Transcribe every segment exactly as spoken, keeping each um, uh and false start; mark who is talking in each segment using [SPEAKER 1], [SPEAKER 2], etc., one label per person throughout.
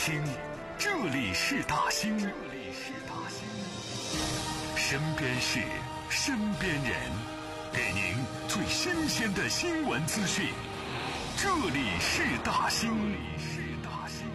[SPEAKER 1] 兴，这里是大兴，这里是大兴。身边事，身边人，给您最新鲜的新闻资讯。这里是大兴，这里是大兴。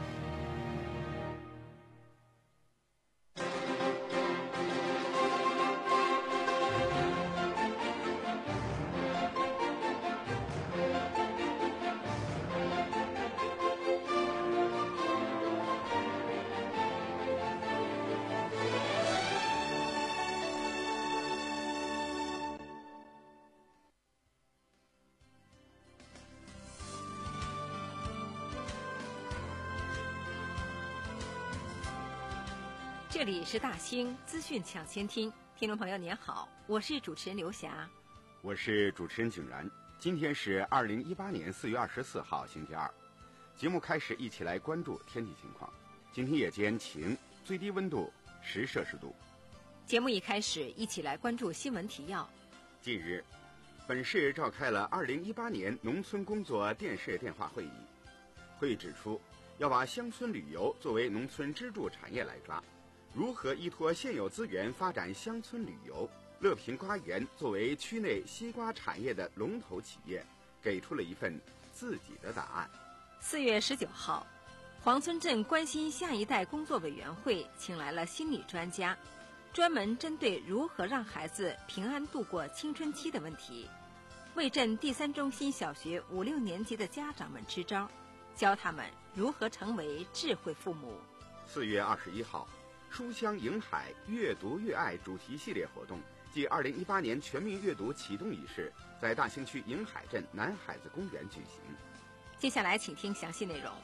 [SPEAKER 2] 这里是大兴资讯抢先听，听众朋友您好，我是主持人刘霞，
[SPEAKER 3] 我是主持人景然。今天是二零一八年四月二十四号，星期二。节目开始，一起来关注天气情况。今天夜间晴，最低温度十摄氏度。
[SPEAKER 2] 节目一开始，一起来关注新闻提要。
[SPEAKER 3] 近日，本市召开了二零一八年农村工作电视电话会议。会议指出，要把乡村旅游作为农村支柱产业来抓。如何依托现有资源发展乡村旅游？乐平瓜园作为区内西瓜产业的龙头企业，给出了一份自己的答案。
[SPEAKER 2] 四月十九号，黄村镇关心下一代工作委员会请来了心理专家，专门针对如何让孩子平安度过青春期的问题，为镇第三中心小学五六年级的家长们支招，教他们如何成为智慧父母。
[SPEAKER 3] 四月二十一号，书香迎海阅读阅爱主题系列活动暨二零一八年全民阅读启动仪式在大兴区迎海镇南海子公园举行。
[SPEAKER 2] 接下来请听详细内容。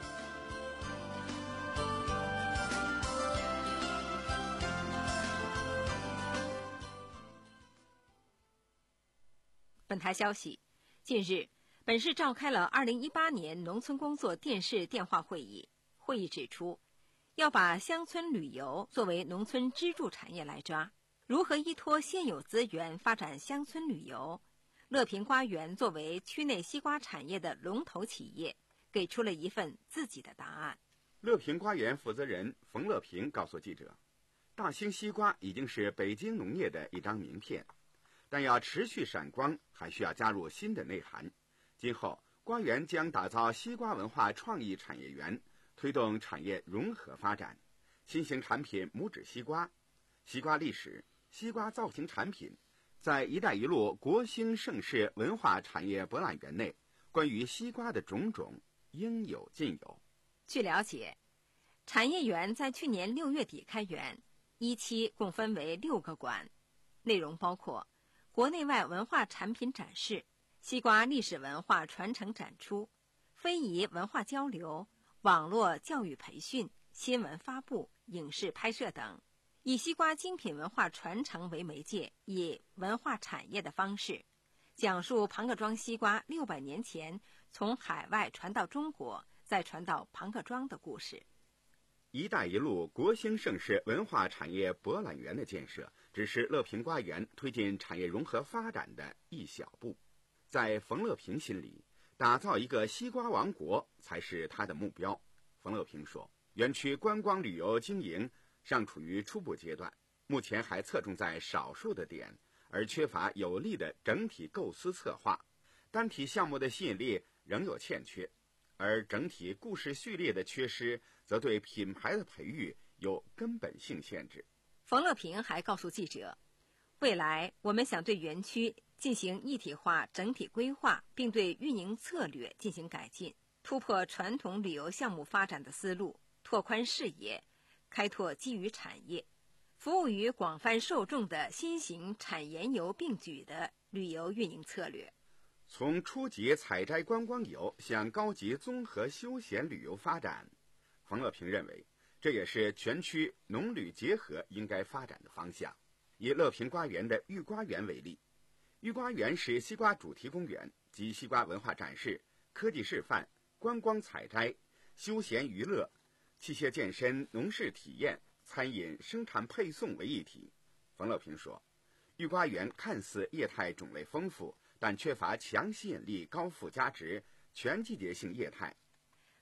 [SPEAKER 2] 本台消息，近日本市召开了二零一八年农村工作电视电话会议。会议指出，要把乡村旅游作为农村支柱产业来抓，如何依托现有资源发展乡村旅游？乐平瓜园作为区内西瓜产业的龙头企业，给出了一份自己的答案。
[SPEAKER 3] 乐平瓜园负责人冯乐平告诉记者，大兴西瓜已经是北京农业的一张名片，但要持续闪光，还需要加入新的内涵。今后，瓜园将打造西瓜文化创意产业园，推动产业融合发展。新型产品拇指西瓜、西瓜历史、西瓜造型产品，在一带一路国兴盛世文化产业博览园内，关于西瓜的种种应有尽有。
[SPEAKER 2] 据了解，产业园在去年六月底开园，一期共分为六个馆，内容包括国内外文化产品展示、西瓜历史文化传承展出、非遗文化交流、网络教育培训、新闻发布、影视拍摄等，以西瓜精品文化传承为媒介，以文化产业的方式，讲述庞各庄西瓜六百年前从海外传到中国，再传到庞各庄的故事。
[SPEAKER 3] 一带一路国兴盛世文化产业博览园的建设，只是乐平瓜园推进产业融合发展的一小步。在冯乐平心里，打造一个西瓜王国才是他的目标。冯乐平说，园区观光旅游经营尚处于初步阶段，目前还侧重在少数的点，而缺乏有力的整体构思策划，单体项目的吸引力仍有欠缺，而整体故事序列的缺失，则对品牌的培育有根本性限制。
[SPEAKER 2] 冯乐平还告诉记者，未来我们想对园区进行一体化整体规划，并对运营策略进行改进，突破传统旅游项目发展的思路，拓宽视野，开拓基于产业，服务于广泛受众的新型产研游并举的旅游运营策略。
[SPEAKER 3] 从初级采摘观光游向高级综合休闲旅游发展，冯乐平认为，这也是全区农旅结合应该发展的方向。以乐平瓜园的玉瓜园为例，玉瓜园是西瓜主题公园及西瓜文化展示、科技示范、观光采摘、休闲娱乐、器械健身、农事体验、餐饮生产配送为一体。冯乐平说，玉瓜园看似业态种类丰富，但缺乏强吸引力、高附加值、全季节性业态。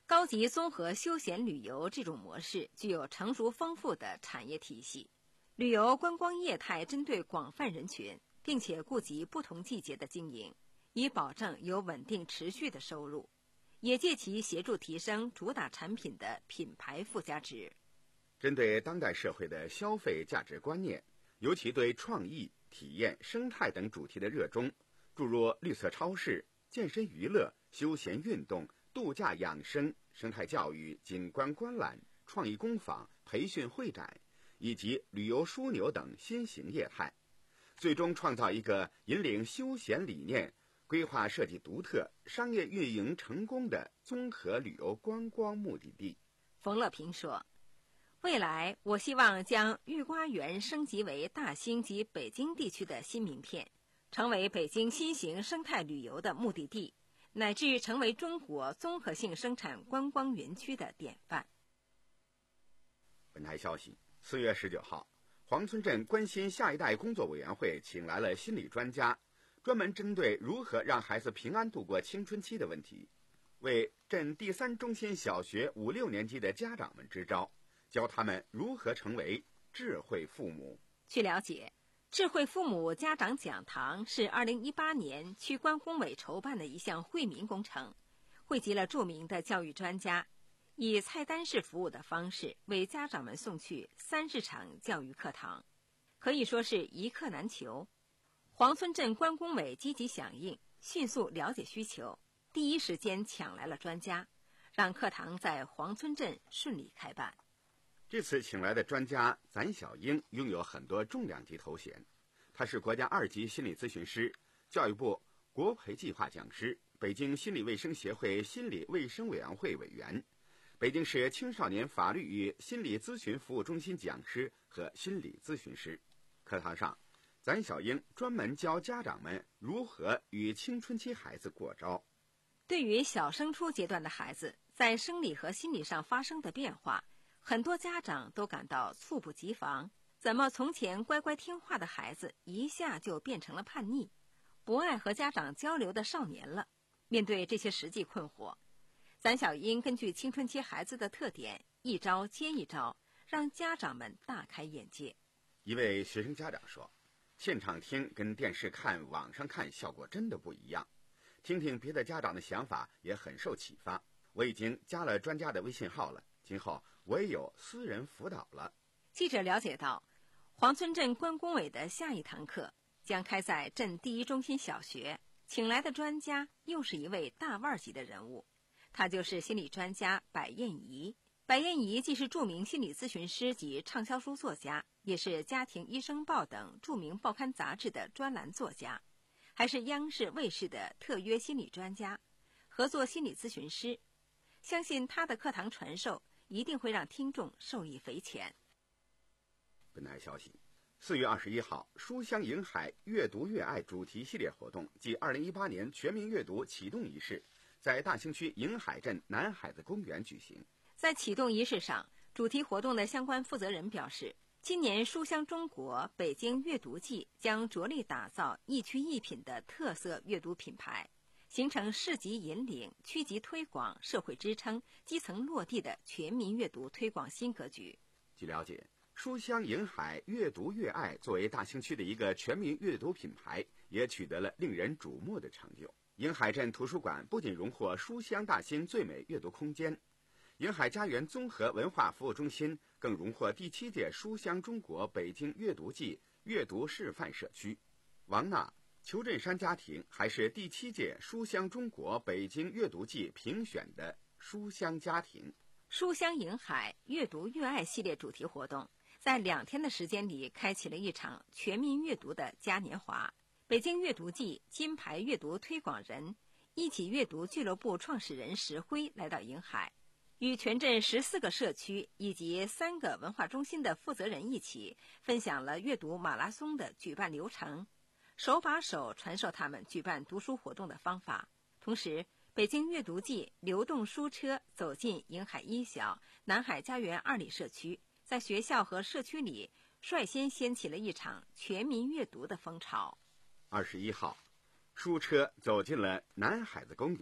[SPEAKER 2] 高级综合休闲旅游这种模式具有成熟丰富的产业体系，旅游观光业态针对广泛人群，并且顾及不同季节的经营，以保证有稳定持续的收入，也借其协助提升主打产品的品牌附加值。
[SPEAKER 3] 针对当代社会的消费价值观念，尤其对创意、体验、生态等主题的热衷，注入绿色超市、健身娱乐、休闲运动、度假养生、生态教育、景观观览、创意工坊、培训会展以及旅游枢纽等新型业态，最终创造一个引领休闲理念、规划设计独特、商业运营成功的综合旅游观光目的地。
[SPEAKER 2] 冯乐平说，未来我希望将御瓜园升级为大兴及北京地区的新名片，成为北京新型生态旅游的目的地，乃至成为中国综合性生产观光园区的典范。
[SPEAKER 3] 本台消息，四月十九号，黄村镇关心下一代工作委员会请来了心理专家，专门针对如何让孩子平安度过青春期的问题，为镇第三中心小学五六年级的家长们支招，教他们如何成为智慧父母。
[SPEAKER 2] 据了解，智慧父母家长讲堂是二零一八年区关工委筹办的一项惠民工程，汇集了著名的教育专家，以菜单式服务的方式为家长们送去三十场教育课堂，可以说是一课难求。黄村镇关工委积极响应，迅速了解需求，第一时间抢来了专家，让课堂在黄村镇顺利开办。
[SPEAKER 3] 这次请来的专家咱小英拥有很多重量级头衔，他是国家二级心理咨询师、教育部国培计划讲师、北京心理卫生协会心理卫生委员会委员、北京市青少年法律与心理咨询服务中心讲师和心理咨询师。课堂上，咱小英专门教家长们如何与青春期孩子过招。
[SPEAKER 2] 对于小升初阶段的孩子在生理和心理上发生的变化，很多家长都感到猝不及防，怎么从前乖乖听话的孩子一下就变成了叛逆、不爱和家长交流的少年了？面对这些实际困惑，咱小英根据青春期孩子的特点，一招接一招，让家长们大开眼界。
[SPEAKER 3] 一位学生家长说，现场听跟电视看、网上看效果真的不一样，听听别的家长的想法也很受启发。我已经加了专家的微信号了，今后我也有私人辅导了。
[SPEAKER 2] 记者了解到，黄村镇关工委的下一堂课将开在镇第一中心小学，请来的专家又是一位大腕级的人物，他就是心理专家白燕怡。白燕怡既是著名心理咨询师及畅销书作家，也是《家庭医生报》等著名报刊杂志的专栏作家，还是央视卫视的特约心理专家、合作心理咨询师。相信他的课堂传授一定会让听众受益匪浅。
[SPEAKER 3] 本台消息，四月二十一号，书香迎海阅读阅爱主题系列活动暨二零一八年全民阅读启动仪式在大兴区迎海镇南海子公园举行。
[SPEAKER 2] 在启动仪式上，主题活动的相关负责人表示，今年书香中国北京阅读季将着力打造一区一品的特色阅读品牌，形成市级引领、区级推广、社会支撑、基层落地的全民阅读推广新格局。
[SPEAKER 3] 据了解，书香迎海阅读阅爱作为大兴区的一个全民阅读品牌，也取得了令人瞩目的成就。迎海镇图书馆不仅荣获书香大兴最美阅读空间，迎海家园综合文化服务中心更荣获第七届书香中国北京阅读季阅读示范社区。王娜、裘振山家庭还是第七届书香中国北京阅读季评选的书香家庭。
[SPEAKER 2] 书香迎海阅读阅爱系列主题活动在两天的时间里开启了一场全民阅读的嘉年华。北京阅读季金牌阅读推广人、一起阅读俱乐部创始人石辉来到迎海，与全镇十四个社区以及三个文化中心的负责人一起分享了阅读马拉松的举办流程，手把手传授他们举办读书活动的方法。同时，北京阅读季流动书车走进迎海一小、南海家园二里社区，在学校和社区里率先掀起了一场全民阅读的风潮。
[SPEAKER 3] 二十一号，书车走进了南海子公园，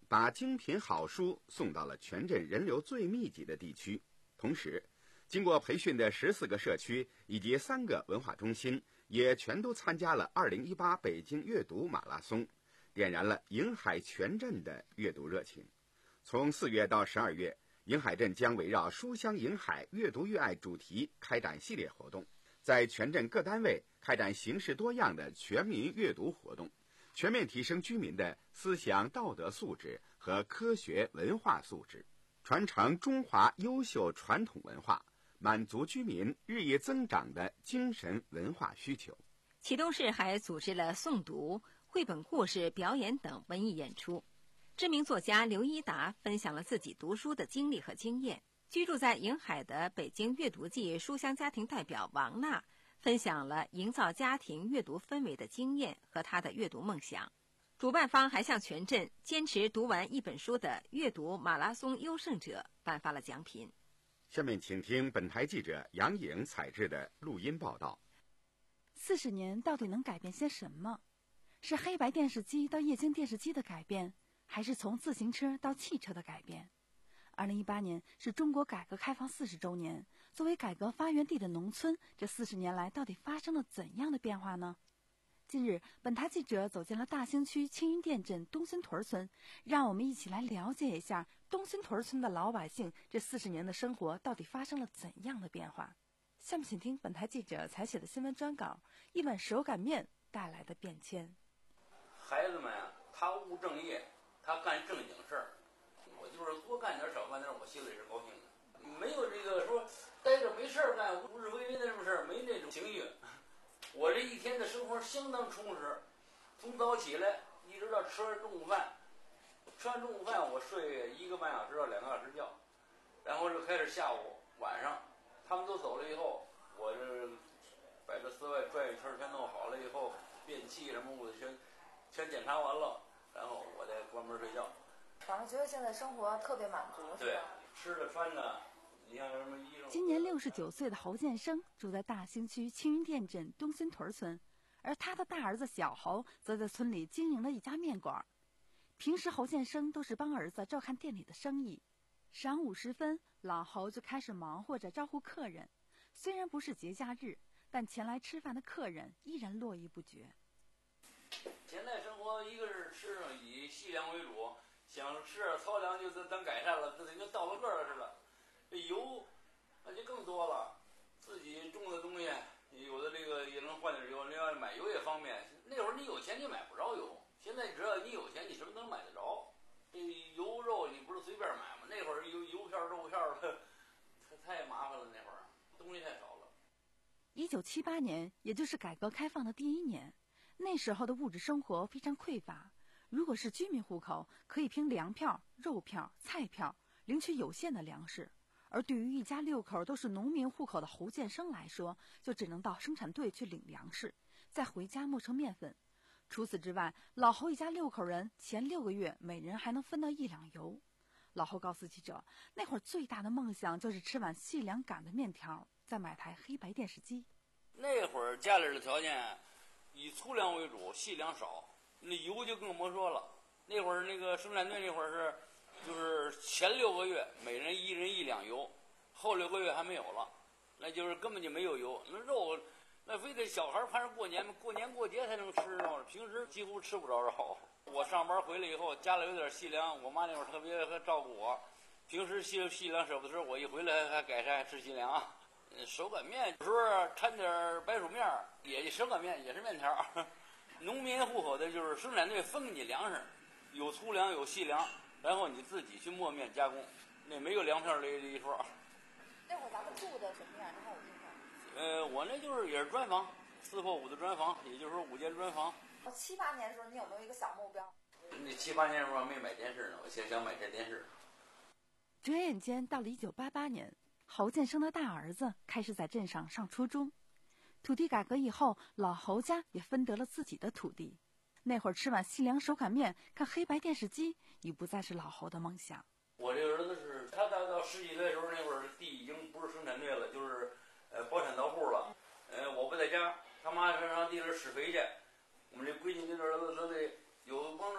[SPEAKER 3] 把精品好书送到了全镇人流最密集的地区。同时，经过培训的十四个社区以及三个文化中心也全都参加了二零一八北京阅读马拉松，点燃了迎海全镇的阅读热情。从四月到十二月，迎海镇将围绕书香迎海阅读阅爱主题开展系列活动，在全镇各单位开展形式多样的全民阅读活动，全面提升居民的思想道德素质和科学文化素质，传承中华优秀传统文化，满足居民日益增长的精神文化需求。
[SPEAKER 2] 启东市还组织了诵读、绘本故事表演等文艺演出。知名作家刘一达分享了自己读书的经历和经验。居住在迎海的北京阅读季书香家庭代表王娜分享了营造家庭阅读氛围的经验和她的阅读梦想。主办方还向全镇坚持读完一本书的阅读马拉松优胜者颁发了奖品。
[SPEAKER 3] 下面请听本台记者杨颖采制的录音报道。
[SPEAKER 4] 四十年到底能改变些什么？是黑白电视机到液晶电视机的改变，还是从自行车到汽车的改变？二零一八年是中国改革开放四十周年，作为改革发源地的农村，这四十年来到底发生了怎样的变化呢？近日，本台记者走进了大兴区青云店镇东新屯村，让我们一起来了解一下东新屯村的老百姓这四十年的生活到底发生了怎样的变化。下面请听本台记者采写的新闻专稿：一碗手擀面带来的变迁。
[SPEAKER 5] 孩子们啊，他务正业，他干正经事儿。我就是多干点少干点，我心里是高兴的。没有这个说待着没事儿干、无日为为的这种事儿，没那种情绪。我这一天的生活相当充实，从早起来一直到吃完中午饭，吃完中午饭我睡一个半小时到两个小时觉，然后就开始下午晚上，他们都走了以后，我这把这室外转一圈全弄好了以后，便器什么我全全检查完了，然后我再关门睡觉。
[SPEAKER 6] 反正觉得现在生活特别满足，
[SPEAKER 5] 对，吃的穿的，你像什么衣裳。
[SPEAKER 4] 今年六十九岁的侯建生住在大兴区青云店镇东新屯村，而他的大儿子小侯则在村里经营了一家面馆。平时侯建生都是帮儿子照看店里的生意，晌午时分，老侯就开始忙活着招呼客人。虽然不是节假日，但前来吃饭的客人依然络绎不绝。
[SPEAKER 5] 现在生活一个是吃以细粮为主，想吃点糙粮就咱改善了，这得跟倒了个儿似的。这油那就更多了，自己种的东西有的这个也能换点油，另外买油也方便。那会儿你有钱你买不着油，现在只要你有钱，你什么都能买得着。这油肉你不是随便买吗？那会儿油油片肉片的太麻烦了，那会儿东西太少了。
[SPEAKER 4] 一九七八年，也就是改革开放的第一年，那时候的物质生活非常匮乏。如果是居民户口，可以凭粮票、肉票、菜票领取有限的粮食；而对于一家六口都是农民户口的侯建生来说，就只能到生产队去领粮食，再回家磨成面粉。除此之外，老侯一家六口人前六个月每人还能分到一两油。老侯告诉记者，那会儿最大的梦想就是吃碗细粮擀的面条，再买台黑白电视机。
[SPEAKER 5] 那会儿家里的条件以粗粮为主，细粮少，那油就更甭说了。那会儿那个生产队那会儿是，就是前六个月每人一人一两油，后六个月还没有了，那就是根本就没有油。那肉，那非得小孩盼着过年过年过节才能吃肉，平时几乎吃不着肉。我上班回来以后，家里有点细粮，我妈那会儿特别照顾我，平时细细粮舍不得吃，我一回来还改善还吃细粮。手擀面有时候掺点白薯面，也手擀面也是面条。农民户口的就是生产队分给你粮食，有粗粮有细粮，然后你自己去磨面加工，那没有粮票这一说。
[SPEAKER 6] 那会儿咱们住的什么样？还有印象？
[SPEAKER 5] 呃，我那就是也是砖房，四破五的砖房，也就是说五间砖房。
[SPEAKER 6] 哦，七八年的时候，你有没有一个小目标？
[SPEAKER 5] 那七八年的时候还没买电视呢，我现在想买台电视。
[SPEAKER 4] 转眼间到了一九八八年，侯建生的大儿子开始在镇上上初中。土地改革以后，老侯家也分得了自己的土地。那会儿吃碗细粮手擀面，看黑白电视机，已不再是老侯的梦想。
[SPEAKER 5] 我这个儿子是他到到十几岁的时候，那会儿地已经不是生产队了，就是呃包产到户了。呃，我不在家，他妈上上地里施肥去。我们这闺女那儿子都得有帮着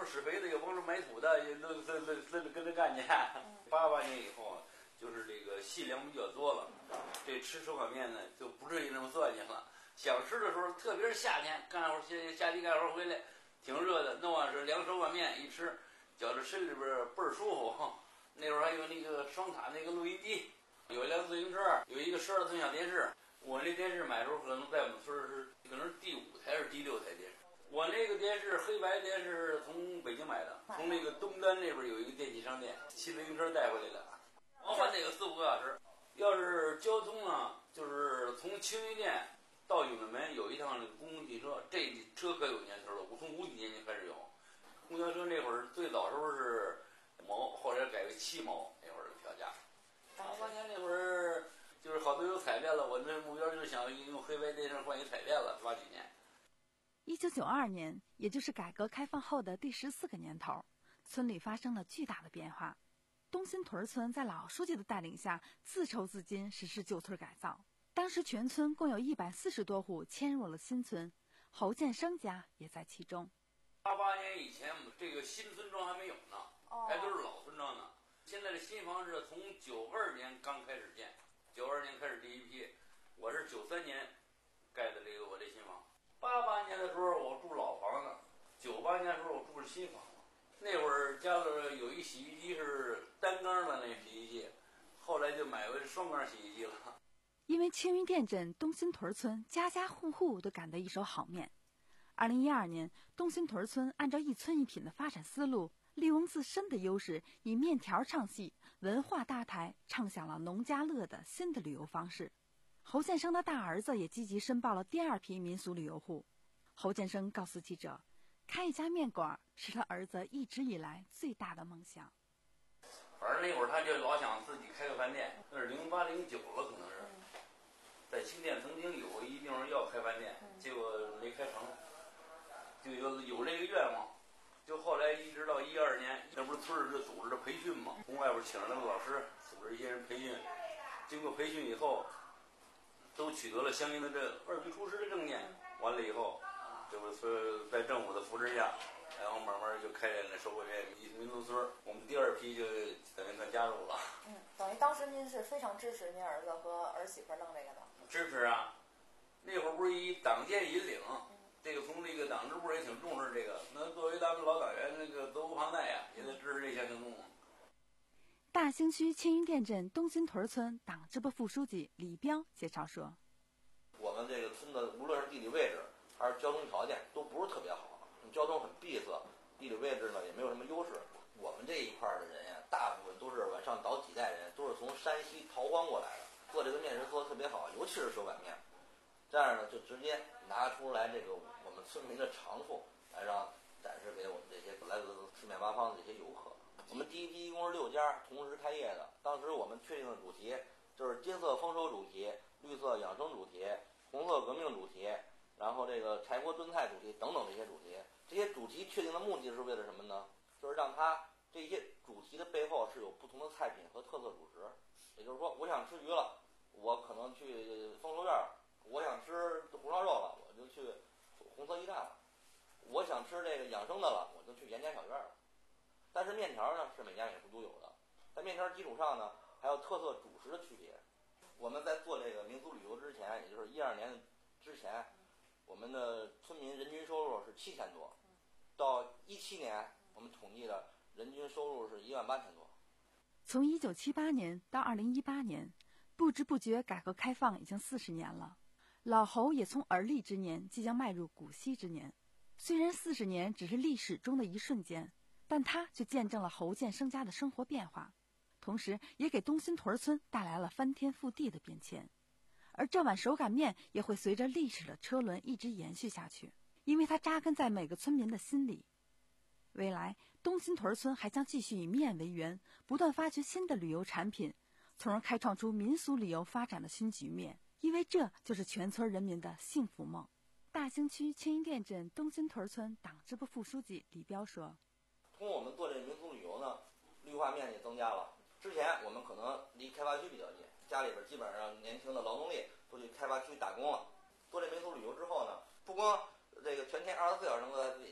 [SPEAKER 5] 施肥的，有帮着埋土的，也都都都都跟着干去。八八年以后，就是这个细粮比较多了，这吃手擀面呢就不至于那么算计了。想吃的时候，特别是夏天，干活下下地干活回来，挺热的，弄上是凉手擀面一吃，觉着身里边倍儿舒服。那会儿还有那个双塔那个录音机，有一辆自行车，有一个十二寸小电视。我那电视买的时候可能在我们村是可能是第五台还是第六台电视。我那个电视黑白电视从北京买的，从那个东单那边有一个电器商店，骑自行车带回来的，往返得有四五个小时。要是交通呢，就是从青云店到永定门有一趟那个公共汽车，这车可有年头了，我从五几年就开始有。公交车那会儿最早时候是五毛，后来改为七毛，那会儿的票价。八八年那会儿就是好多有彩电了，我那目标就是想用黑白电视换一彩电了，八几年。
[SPEAKER 4] 一九九二年，也就是改革开放后的第十四个年头，村里发生了巨大的变化。东新屯村在老书记的带领下，自筹资金实施旧村改造。当时全村共有一百四十多户迁入了新村，侯建生家也在其中。
[SPEAKER 5] 八八年以前，这个新村庄还没有呢，
[SPEAKER 6] 哦
[SPEAKER 5] 还都是老村庄呢。现在的新房是从九二年刚开始建，九二年开始第一批，我是九三年盖的这个我这新房。八八年的时候我住老房子，九八年的时候我住的新房子。那会儿家里有一洗衣机是单缸的那洗衣机，后来就买回双缸洗衣机了。
[SPEAKER 4] 因为青云店镇东新屯村家家户户都赶得一手好面。二零一二年，东新屯村按照一村一品的发展思路，利用自身的优势，以面条唱戏、文化搭台，唱响了农家乐的新的旅游方式。侯建生的大儿子也积极申报了第二批民俗旅游户。侯建生告诉记者，开一家面馆是他儿子一直以来最大的梦想。
[SPEAKER 5] 反正那会儿他就老想自己开个饭店，那是零八零九了，可能是。在青店曾经有过一地方要开饭店，结果没开成，就有有这个愿望。就后来一直到一二年，那不是村儿是组织的培训嘛，从外边请来的老师，组织一些人培训。经过培训以后，都取得了相应的这二级厨师的证件。完了以后，这不是在政府的扶持下，然后慢慢就开展了收购这民民族村。我们第二批就等于算加入了。
[SPEAKER 6] 嗯，等于当时您是非常支持您儿子和儿媳妇弄这个的。
[SPEAKER 5] 支持啊，那会儿不是以党建引领，这个从这个党支部也挺重视这个。那作为咱们老党员，那个责无旁贷呀，也得支持这项行动。
[SPEAKER 4] 大兴区青云店镇东新屯村党支部副书记李彪介绍说，
[SPEAKER 7] 我们这个村的无论是地理位置还是交通条件都不是特别好，交通很闭塞，地理位置呢也没有什么优势。我们这一块的人呀，大部分都是往上倒几代人，都是从山西逃荒过来的，做这个面食做得特别好，尤其是手擀面。这样呢，就直接拿出来这个我们村民的长处来让展示给我们这些来自四面八方的这些游客。我们第一批一共是六家同时开业的，当时我们确定的主题就是金色丰收主题、绿色养生主题、红色革命主题，然后这个柴锅炖菜主题等等这些主题。这些主题确定的目的是为了什么呢？就是让它这些主题的背后是有不同的菜品和特色主食。也就是说，我想吃鱼了，我可能去丰收院；我想吃红烧肉了，我就去红色驿站了；我想吃这个养生的了，我就去严家小院了。但是面条呢是每家每户都有的，在面条基础上呢还有特色主食的区别。我们在做这个民俗旅游之前，也就是一二年之前，我们的村民人均收入是七千多，到一七年我们统计的人均收入是一万八千多。
[SPEAKER 4] 从一九七八年到二零一八年，不知不觉改革开放已经四十年了。老侯也从而立之年即将迈入古稀之年。虽然四十年只是历史中的一瞬间，但他却见证了侯建生家的生活变化，同时也给东新屯村带来了翻天覆地的变迁。而这碗手擀面也会随着历史的车轮一直延续下去，因为它扎根在每个村民的心里。未来，东新屯村还将继续以面为源，不断发掘新的旅游产品，从而开创出民俗旅游发展的新局面，因为这就是全村人民的幸福梦。大兴区青云店镇东新屯村党支部副书记李彪说，
[SPEAKER 7] 通过我们做这民俗旅游呢，绿化面积增加了。之前我们可能离开发区比较近，家里边基本上年轻的劳动力都去开发区打工了。做这民俗旅游之后呢，不光这个全天二十四小时能够在自己家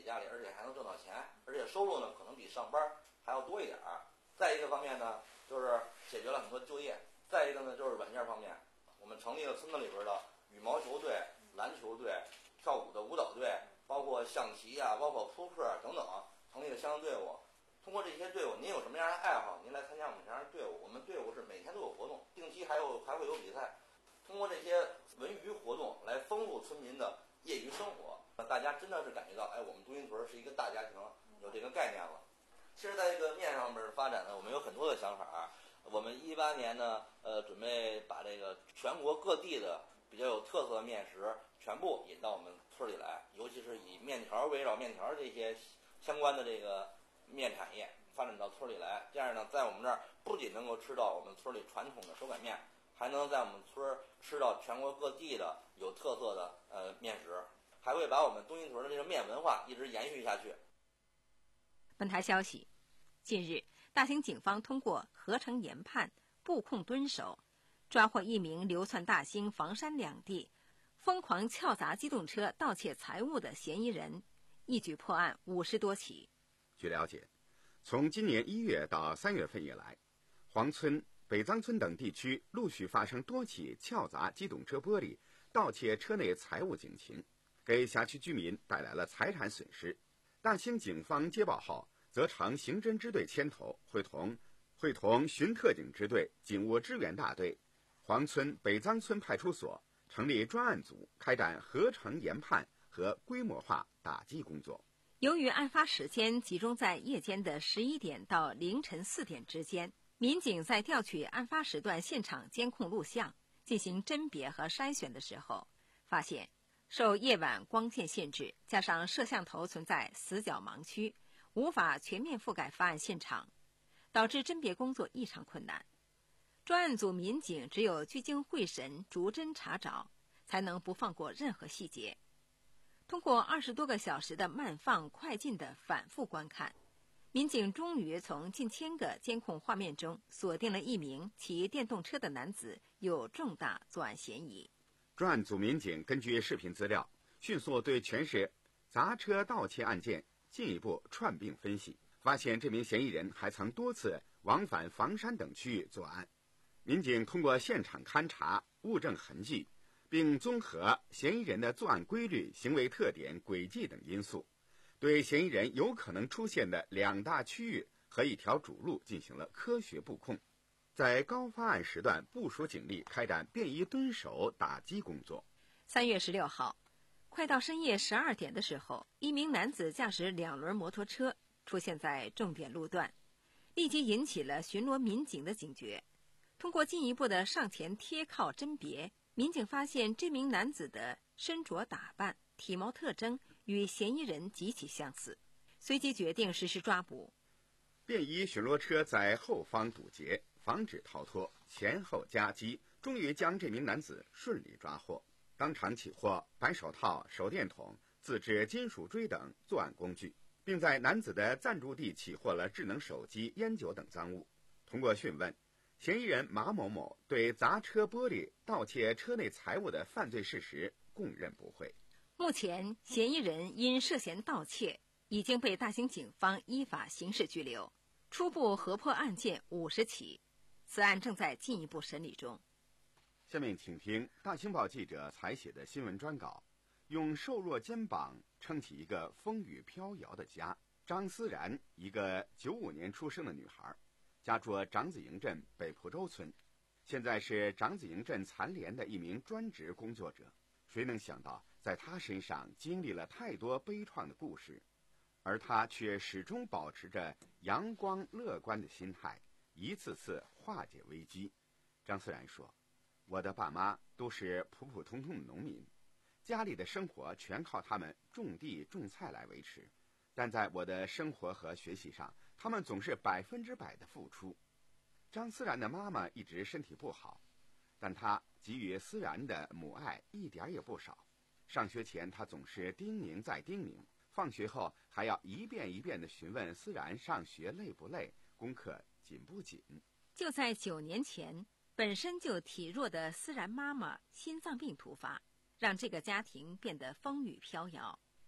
[SPEAKER 7] 家里，而且还能挣到钱，而且收入呢可能比上班还要多一点儿。再一个方面呢，就是解决了很多就业。再一个呢，就是软件方面，我们成立了村子里边的羽毛球队、篮球队、跳舞的舞蹈队，包括象棋啊，包括扑克等等，成立了相应队伍。通过这些队伍，您有什么样的爱好，您来参加我们这样的队伍。我们队伍是每天都有活动，定期还有还会有比赛。通过这些文娱活动来丰富村民的业余生活，大家真的是感觉到，哎，我们东云屯是一个大家庭，有这个概念了。其实，在这个面上面发展呢，我们有很多的想法。我们一八年呢，呃，准备把这个全国各地的比较有特色的面食全部引到我们村里来，尤其是以面条围绕面条这些相关的这个面产业发展到村里来。这样呢，在我们这儿不仅能够吃到我们村里传统的手擀面，还能在我们村吃到全国各地的有特色的呃面食，还会把我们东云屯的这个面文化一直延续下去。
[SPEAKER 2] 本台消息，近日，大兴警方通过合成研判、布控蹲守，抓获一名流窜大兴、房山两地、疯狂撬砸机动车盗窃财物的嫌疑人，一举破案五十多起。
[SPEAKER 3] 据了解，从今年一月到三月份以来，黄村、北藏村等地区陆续发生多起撬砸机动车玻璃、盗窃车内财物警情，给辖区居民带来了财产损失。大兴警方接报后，则成刑侦支队牵头，会同会同巡特警支队、警务支援大队、黄村、北藏村派出所成立专案组，开展合成研判和规模化打击工作。
[SPEAKER 2] 由于案发时间集中在夜间的十一点到凌晨四点之间，民警在调取案发时段现场监控录像进行甄别和筛选的时候，发现受夜晚光线限制，加上摄像头存在死角盲区，无法全面覆盖发案现场，导致甄别工作异常困难。专案组民警只有聚精会神、逐帧查找，才能不放过任何细节。通过二十多个小时的慢放快进的反复观看，民警终于从近千个监控画面中锁定了一名骑电动车的男子有重大作案嫌疑。
[SPEAKER 3] 专案组民警根据视频资料，迅速对全市砸车盗窃案件进一步串并分析，发现这名嫌疑人还曾多次往返房山等区域作案。民警通过现场勘查、物证痕迹，并综合嫌疑人的作案规律、行为特点、轨迹等因素，对嫌疑人有可能出现的两大区域和一条主路进行了科学布控，在高发案时段部署警力，开展便衣蹲守打击工作。
[SPEAKER 2] 三月十六号，快到深夜十二点的时候，一名男子驾驶两轮摩托车出现在重点路段，立即引起了巡逻民警的警觉。通过进一步的上前贴靠甄别，民警发现这名男子的身着打扮、体貌特征与嫌疑人极其相似，随即决定实施抓捕。
[SPEAKER 3] 便衣巡逻车在后方堵截，防止逃脱，前后夹击，终于将这名男子顺利抓获。当场起获白手套、手电筒、自制金属锥等作案工具，并在男子的暂住地起获了智能手机、烟酒等赃物。通过讯问，嫌疑人马某某对砸车玻璃、盗窃车内财物的犯罪事实供认不讳。
[SPEAKER 2] 目前，嫌疑人因涉嫌盗窃已经被大兴警方依法刑事拘留，初步核破案件五十起，此案正在进一步审理中。
[SPEAKER 3] 下面请听大兴报记者采写的新闻专稿，用瘦弱肩膀撑起一个风雨飘摇的家。张思然，一个九五年出生的女孩，家住长子营镇北蒲洲村，现在是长子营镇残联的一名专职工作者。谁能想到，在她身上经历了太多悲怆的故事，而她却始终保持着阳光乐观的心态，一次次化解危机。张思然说，我的爸妈都是普普通通的农民，家里的生活全靠他们种地种菜来维持，但在我的生活和学习上，他们总是百分之百的付出。张思然的妈妈一直身体不好，但她给予思然的母爱一点也不少。上学前，她总是叮咛再叮咛，放学后还要一遍一遍地询问思然上学累不累，功课紧不紧。
[SPEAKER 2] 就在九年前，本身就体弱的思然妈妈心脏病突发，让这个家庭变得风雨飘摇。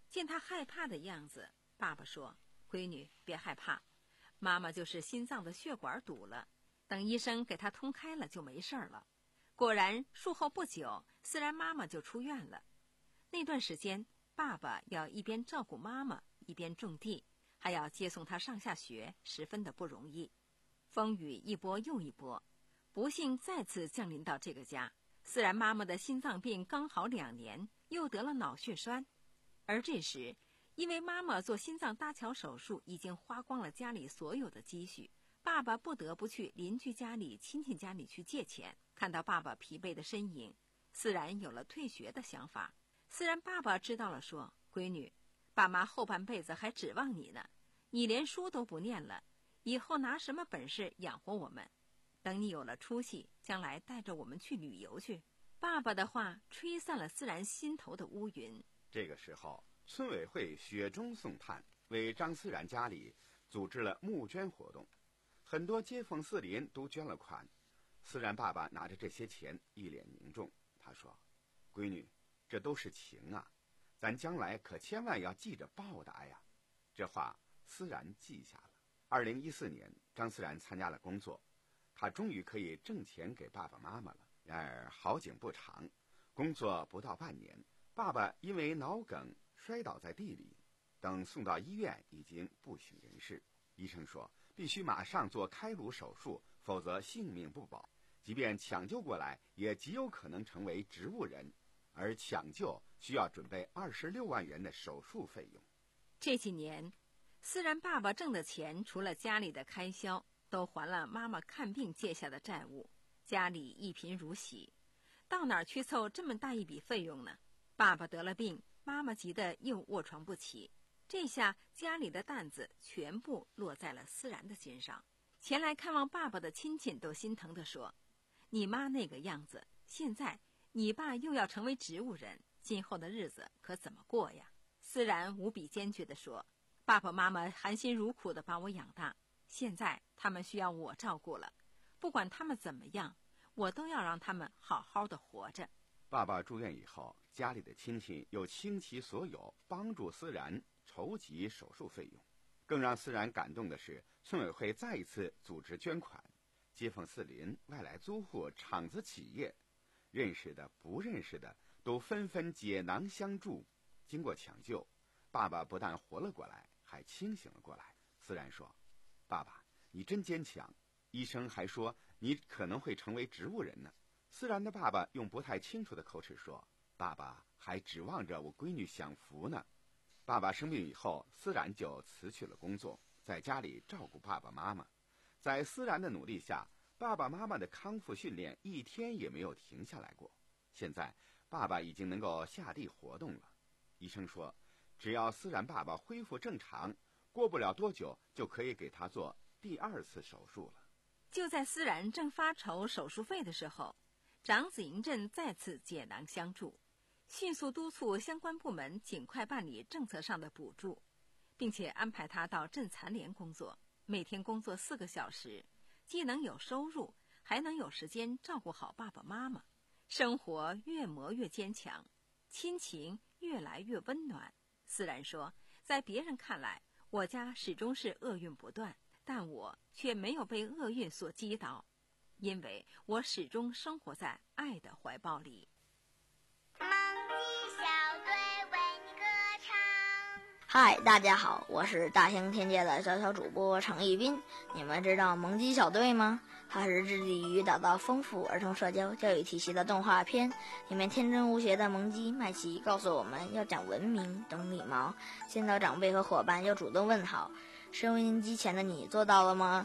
[SPEAKER 2] 见他害怕的样子，爸爸说：“闺女，别害怕，妈妈就是心脏的血管堵了，等医生给她通开了就没事了。”果然，术后不久，思然妈妈就出院了。那段时间，爸爸要一边照顾妈妈，一边种地，还要接送她上下学，十分的不容易。风雨一波又一波，不幸再次降临到这个家。思然妈妈的心脏病刚好两年，又得了脑血栓。而这时，因为妈妈做心脏搭桥手术已经花光了家里所有的积蓄，爸爸不得不去邻居家里、亲戚家里去借钱。看到爸爸疲惫的身影，思然有了退学的想法。思然爸爸知道了，说：“闺女，爸妈后半辈子还指望你呢，你连书都不念了，以后拿什么本事养活我们？等你有了出息，将来带着我们去旅游去。”爸爸的话吹散了思然心头的乌云。
[SPEAKER 3] 这个时候，村委会雪中送炭，为张思然家里组织了募捐活动，很多街坊四邻都捐了款。思然爸爸拿着这些钱，一脸凝重。他说：“闺女，这都是情啊，咱将来可千万要记着报答呀。”这话思然记下了。二零一四年，张思然参加了工作，他终于可以挣钱给爸爸妈妈了。然而好景不长，工作不到半年，爸爸因为脑梗摔倒在地里，等送到医院已经不省人事。医生说必须马上做开颅手术，否则性命不保。即便抢救过来，也极有可能成为植物人，而抢救需要准备二十六万元的手术费用。
[SPEAKER 2] 这几年，思然爸爸挣的钱，除了家里的开销，都还了妈妈看病借下的债务，家里一贫如洗，到哪儿去凑这么大一笔费用呢？爸爸得了病，妈妈急得又卧床不起，这下家里的担子全部落在了思然的肩上。前来看望爸爸的亲戚都心疼地说：“你妈那个样子，现在你爸又要成为植物人，今后的日子可怎么过呀？”思然无比坚决地说：“爸爸妈妈含辛茹苦地把我养大，现在他们需要我照顾了，不管他们怎么样，我都要让他们好好的活着。”
[SPEAKER 3] 爸爸住院以后，家里的亲戚又倾其所有帮助思然筹集手术费用。更让思然感动的是，村委会再一次组织捐款，街坊四邻、外来租户、厂子企业，认识的不认识的都纷纷解囊相助。经过抢救，爸爸不但活了过来，还清醒了过来。思然说：“爸爸，你真坚强，医生还说你可能会成为植物人呢。”思然的爸爸用不太清楚的口齿说：“爸爸还指望着我闺女享福呢。”爸爸生病以后，思然就辞去了工作，在家里照顾爸爸妈妈。在思然的努力下，爸爸妈妈的康复训练一天也没有停下来过。现在爸爸已经能够下地活动了。医生说，只要思然爸爸恢复正常，过不了多久就可以给他做第二次手术了。
[SPEAKER 2] 就在思然正发愁手术费的时候，长子营镇再次解囊相助，迅速督促相关部门尽快办理政策上的补助，并且安排他到镇残联工作，每天工作四个小时，既能有收入，还能有时间照顾好爸爸妈妈，生活越磨越坚强，亲情越来越温暖。思然说，在别人看来，我家始终是厄运不断，但我却没有被厄运所击倒，因为我始终生活在爱的怀抱里。
[SPEAKER 8] 萌鸡小队为你歌唱。
[SPEAKER 9] 嗨，大家好，我是大兴天界的小小主播程一斌。你们知道萌鸡小队吗？它是致力于打造丰富儿童社交教育体系的动画片。里面天真无邪的萌鸡麦琪告诉我们要讲文明、懂礼貌，见到长辈和伙伴要主动问好。收音机前的你做到了吗？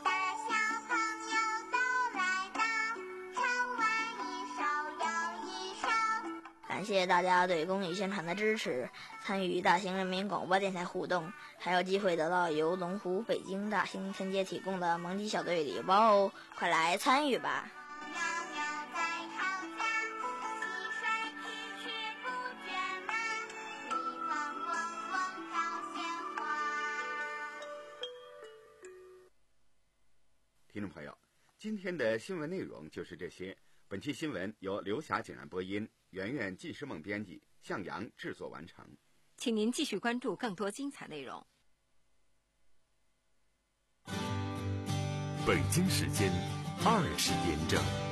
[SPEAKER 9] 感谢大家对公益宣传的支持，参与大兴人民广播电台互动，还有机会得到由龙湖北京大兴天街提供的萌鸡小队礼包哦！快来参与吧！
[SPEAKER 3] 听众朋友，今天的新闻内容就是这些。本期新闻由刘霞简然播音，圆圆纪诗梦编辑，向阳制作完成。
[SPEAKER 2] 请您继续关注更多精彩内容。
[SPEAKER 1] 北京时间二十点整。